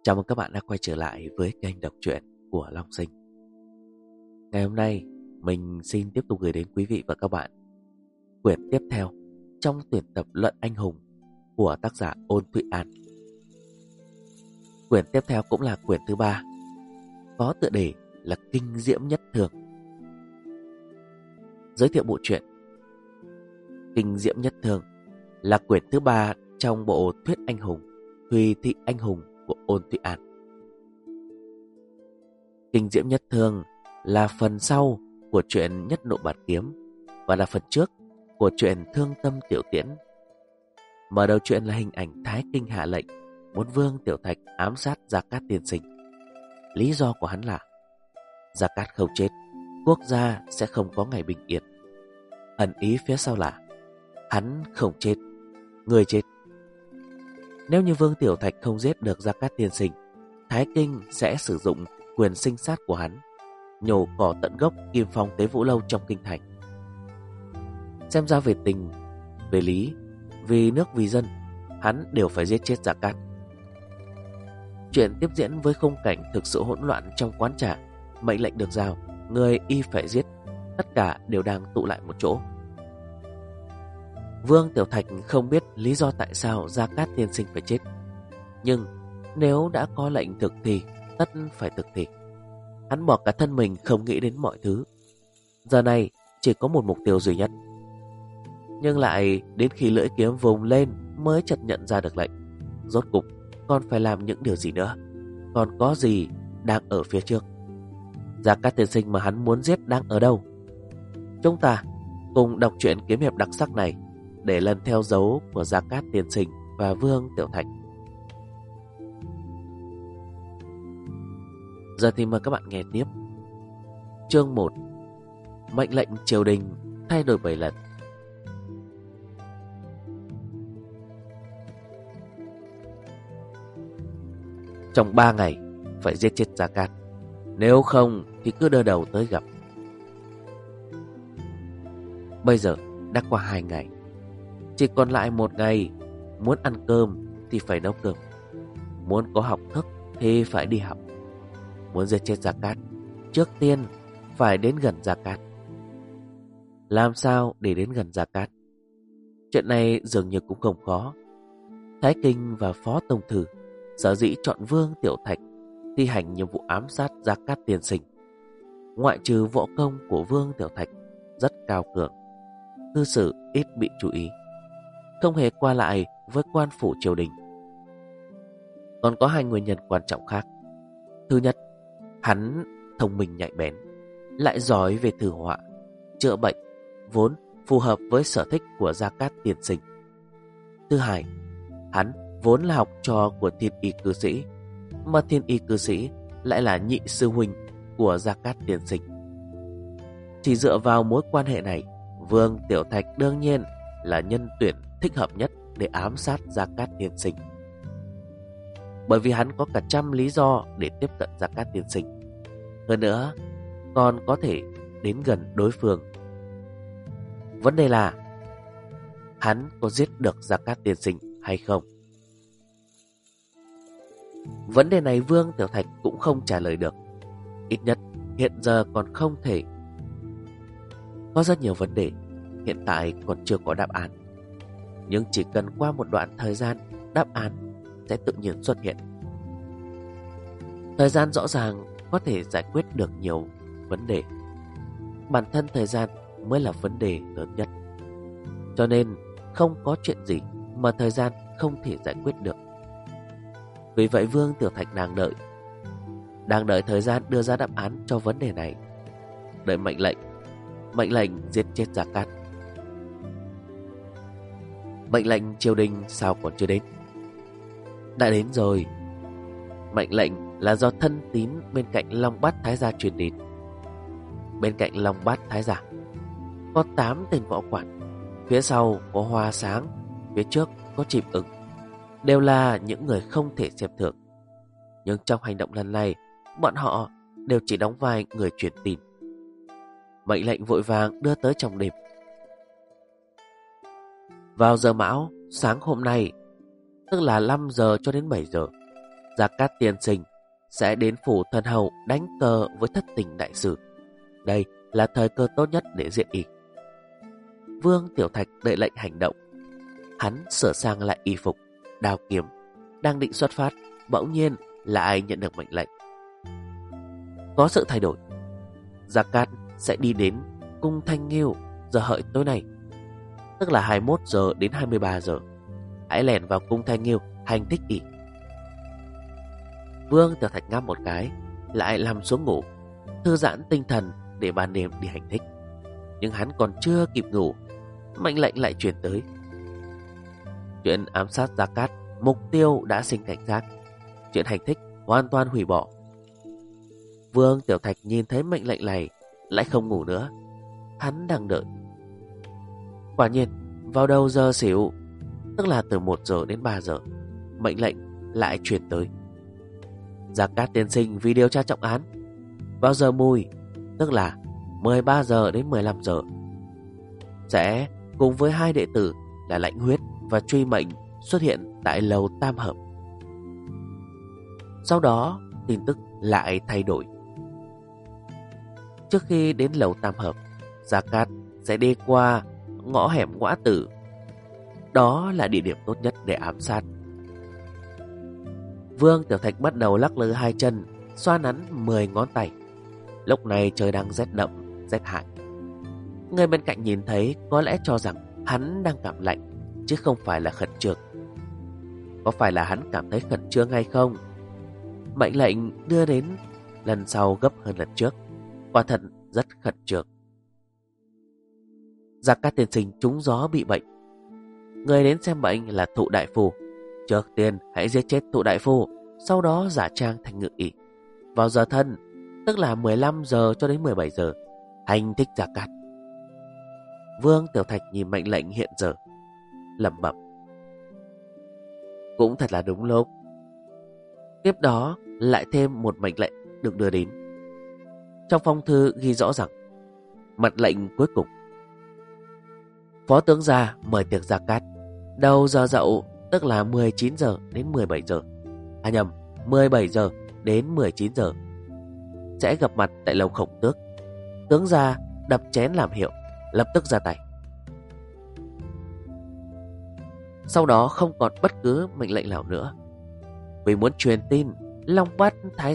Chào mừng các bạn đã quay trở lại với kênh đọc truyện của Long Sinh. Ngày hôm nay, mình xin tiếp tục gửi đến quý vị và các bạn quyển tiếp theo trong tuyển tập Luận Anh Hùng của tác giả Ôn Thụy An. Quyển tiếp theo cũng là quyển thứ 3, có tựa đề là Kinh Diễm Nhất Thường. Giới thiệu bộ truyện. Kinh Diễm Nhất Thường là quyển thứ 3 trong bộ Thuyết Anh Hùng, Thùy Thị Anh Hùng của Ôn Thụy An. Kinh Diễm Nhất Thường là phần sau của truyện Nhất Nộ Bạt Kiếm và là phần trước của truyện Thương Tâm Tiểu Tiễn. Mở đầu truyện là hình ảnh Thái Kinh hạ lệnh muốn Vương Tiểu Thạch ám sát Gia Cát tiên sinh. Lý do của hắn là Gia Cát không chết, quốc gia sẽ không có ngày bình yên. Ẩn ý phía sau là hắn không chết, người chết. Nếu như Vương Tiểu Thạch không giết được Gia Cát tiên sinh, Thái Kinh sẽ sử dụng quyền sinh sát của hắn, nhổ cỏ tận gốc Kim Phong Tế Vũ Lâu trong kinh thành. Xem ra về tình, về lý, vì nước vì dân, hắn đều phải giết chết Gia Cát. Chuyện tiếp diễn với khung cảnh thực sự hỗn loạn trong quán trà. Mệnh lệnh được giao, người y phải giết, tất cả đều đang tụ lại một chỗ. Vương Tiểu Thạch không biết lý do tại sao Gia Cát tiên sinh phải chết, nhưng nếu đã có lệnh thực thì tất phải thực thi. Hắn bỏ cả thân mình không nghĩ đến mọi thứ. Giờ này chỉ có một mục tiêu duy nhất. Nhưng lại đến khi lưỡi kiếm vùng lên mới chợt nhận ra được lệnh. Rốt cục còn phải làm những điều gì nữa? Còn có gì đang ở phía trước? Gia Cát tiên sinh mà hắn muốn giết đang ở đâu? Chúng ta cùng đọc truyện kiếm hiệp đặc sắc này để lần theo dấu của Gia Cát tiên sinh và Vương Tiểu Thạch. Giờ thì mời các bạn nghe tiếp. Chương 1. Mệnh lệnh triều đình thay đổi 7 lần. Trong 3 ngày phải giết chết Gia Cát, nếu không thì cứ đưa đầu tới gặp. Bây giờ đã qua 2 ngày, chỉ còn lại 1 ngày. Muốn ăn cơm thì phải nấu cơm, muốn có học thức thì phải đi học. Muốn giết chết Gia Cát, trước tiên phải đến gần Gia Cát. Làm sao để đến gần Gia Cát? Chuyện này dường như cũng không khó. Thái Kinh và Phó Tông Thư sở dĩ chọn Vương Tiểu Thạch thi hành nhiệm vụ ám sát Gia Cát tiên sinh, ngoại trừ võ công của Vương Tiểu Thạch rất cao cường, cư xử ít bị chú ý, không hề qua lại với quan phủ triều đình, còn có 2 nguyên nhân quan trọng khác. Thứ nhất, hắn thông minh nhạy bén, lại giỏi về thử họa, chữa bệnh, vốn phù hợp với sở thích của Gia Cát tiên sinh. Thứ hai, hắn vốn là học trò của Thiên Y cư sĩ, mà Thiên Y cư sĩ lại là nhị sư huynh của Gia Cát tiên sinh. Chỉ dựa vào mối quan hệ này, Vương Tiểu Thạch đương nhiên là nhân tuyển thích hợp nhất để ám sát Gia Cát tiên sinh, bởi vì hắn có cả trăm lý do để tiếp cận Gia Cát tiên sinh. Hơn nữa, còn có thể đến gần đối phương. Vấn đề là hắn có giết được Gia Cát tiên sinh hay không? Vấn đề này Vương Tiểu Thạch cũng không trả lời được. Ít nhất hiện giờ còn không thể. Có rất nhiều vấn đề hiện tại còn chưa có đáp án, nhưng chỉ cần qua một đoạn thời gian, đáp án sẽ tự nhiên xuất hiện. Thời gian rõ ràng có thể giải quyết được nhiều vấn đề. Bản thân thời gian mới là vấn đề lớn nhất. Cho nên không có chuyện gì mà thời gian không thể giải quyết được. Vì vậy Vương Tiểu Thạch đang đợi thời gian đưa ra đáp án cho vấn đề này, đợi mệnh lệnh giết chết Gia Cát. Mệnh lệnh triều đình sao còn chưa đến? Đã đến rồi. Mệnh lệnh là do thân tín bên cạnh Long Bát Thái gia truyền đến. Bên cạnh Long Bát Thái gia có 8 tên võ quản, phía sau có Hoa Sáng, phía trước có Chim Ưng, đều là những người không thể xem thường. Nhưng trong hành động lần này, bọn họ đều chỉ đóng vai người truyền tin. Mệnh lệnh vội vàng đưa tới trong đêm. Vào giờ mão sáng hôm nay, tức là 5 giờ cho đến 7 giờ, Gia Cát tiên sinh sẽ đến phủ thân hầu đánh cờ với Thất Tình đại sư. Đây là thời cơ tốt nhất để giết y. Vương Tiểu Thạch đợi lệnh hành động. Hắn sửa sang lại y phục, đao kiếm, đang định xuất phát, bỗng nhiên lại nhận được mệnh lệnh. Có sự thay đổi. Gia Cát sẽ đi đến cung Thanh Nghiêu giờ hợi tối nay, tức là 21 giờ đến 23 giờ. Hãy lẻn vào cung Thanh Nghiêu hành thích y. Vương Tiểu Thạch ngáp một cái, lại nằm xuống ngủ, thư giãn tinh thần để ban đêm đi hành thích. Nhưng hắn còn chưa kịp ngủ, mệnh lệnh lại truyền tới. Chuyện ám sát Gia Cát, mục tiêu đã sinh cảnh giác. Chuyện hành thích hoàn toàn hủy bỏ. Vương Tiểu Thạch nhìn thấy mệnh lệnh này, lại không ngủ nữa. Hắn đang đợi. Quả nhiên, vào đầu giờ xỉu, tức là từ 1 giờ đến 3 giờ, mệnh lệnh lại truyền tới. Gia Cát tiên sinh vì điều tra trọng án, vào giờ mùi, tức là 13 giờ đến 15 giờ, sẽ cùng với 2 đệ tử là Lãnh Huyết và Truy Mệnh xuất hiện tại lầu Tam Hợp. Sau đó, tin tức lại thay đổi. Trước khi đến lầu Tam Hợp, Gia Cát sẽ đi qua ngõ hẻm Ngõa Tử. Đó là địa điểm tốt nhất để ám sát. Vương Tiểu Thạch bắt đầu lắc lư 2 chân, xoa nắn 10 ngón tay. Lúc này trời đang rét đậm, rét hại. Người bên cạnh nhìn thấy có lẽ cho rằng hắn đang cảm lạnh, chứ không phải là khẩn trương. Có phải là hắn cảm thấy khẩn trương hay không? Mệnh lệnh đưa đến lần sau gấp hơn lần trước. Quả thật rất khẩn trương. Gia Cát tiên sinh trúng gió bị bệnh. Người đến xem bệnh là Thụ đại phu. Trước tiên hãy giết chết Thụ đại phu, sau đó giả trang thành ngự y. Vào giờ thân, tức là 15 giờ cho đến 17 giờ, hành thích Gia Cát. Vương Tiểu Thạch nhìn mệnh lệnh hiện giờ, lẩm bẩm. Cũng thật là đúng lúc. Tiếp đó lại thêm một mệnh lệnh được đưa đến. Trong phong thư ghi rõ rằng mật lệnh cuối cùng: Phó tướng gia mời tiệc Gia Cát đầu giờ dậu, tức là 19 giờ đến 17 giờ. 17 giờ đến 19 giờ sẽ gặp mặt tại lầu Khổng Tước. Tướng gia đập chén làm hiệu, lập tức ra tay. Sau đó không còn bất cứ mệnh lệnh nào nữa. Vì muốn truyền tin, Long Bát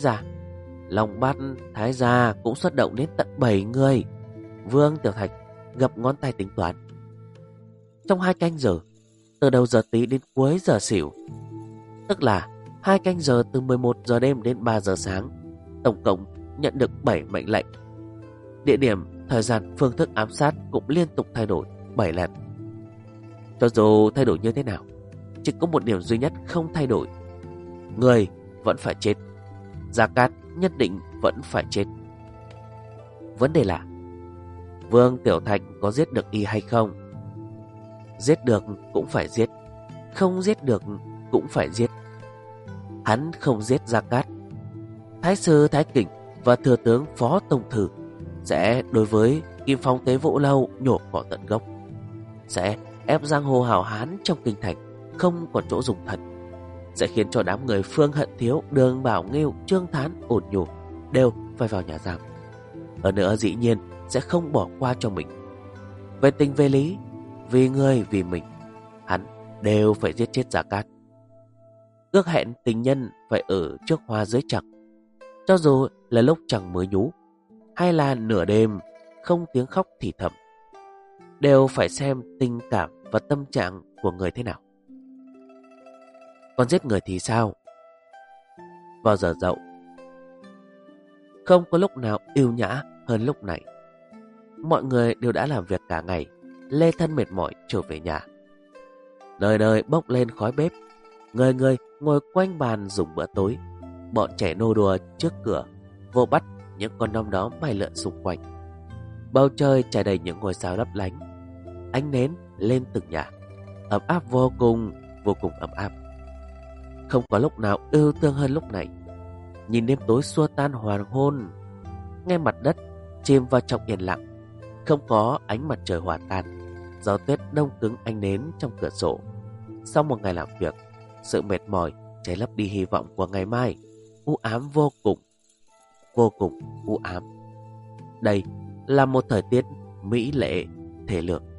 Thái Gia cũng xuất động đến tận 7 người. Vương Tiểu Thạch gập ngón tay tính toán. Trong 2 canh giờ, từ đầu giờ tí đến cuối giờ xỉu, tức là 2 canh giờ từ 11 giờ đêm đến 3 giờ sáng, tổng cộng nhận được 7 mệnh lệnh. Địa điểm, thời gian, phương thức ám sát cũng liên tục thay đổi 7 lần. Cho dù thay đổi như thế nào, chỉ có một điểm duy nhất không thay đổi: người vẫn phải chết. Gia Cát nhất định vẫn phải chết. Vấn đề là Vương Tiểu Thạch có giết được y hay không? Giết được cũng phải giết, không giết được cũng phải giết. Hắn không giết Gia Cát, Thái sư Thái Kình và thừa tướng Phó Tông Thử sẽ đối với Kim Phong Tế Vũ Lâu nhổ cỏ tận gốc, sẽ ép giang hồ hào hán trong kinh thành không còn chỗ dùng thần, sẽ khiến cho đám người Phương Hận Thiếu, Đường Bảo Nghiêu, Trương Thán, Ổn Nhù đều phải vào nhà giam. Hơn nữa dĩ nhiên sẽ không bỏ qua cho mình. Về tình về lý, vì người vì mình, hắn đều phải giết chết Gia Cát. Ước hẹn tình nhân phải ở trước hoa dưới trăng, cho dù là lúc trăng mới nhú hay là nửa đêm không tiếng khóc thì thầm, đều phải xem tình cảm và tâm trạng của người thế nào. Còn giết người thì sao? Vào giờ dậu, không có lúc nào yêu nhã hơn lúc này. Mọi người đều đã làm việc cả ngày, lê thân mệt mỏi trở về nhà. Nơi nơi bốc lên khói bếp, người người ngồi quanh bàn dùng bữa tối. Bọn trẻ nô đùa trước cửa, vô bắt những con đom đóm bay lượn xung quanh. Bầu trời trải đầy những ngôi sao lấp lánh, ánh nến lên từng nhà, ấm áp vô cùng ấm áp. Không có lúc nào ưu thương hơn lúc này. Nhìn đêm tối xua tan hoàng hôn, nghe mặt đất chìm vào trong yên lặng, không có ánh mặt trời hòa tan, gió tuyết đông cứng ánh nến trong cửa sổ. Sau một ngày làm việc, sự mệt mỏi che lấp đi hy vọng của ngày mai. U ám vô cùng u ám. Đây là một thời tiết mỹ lệ, thể lược.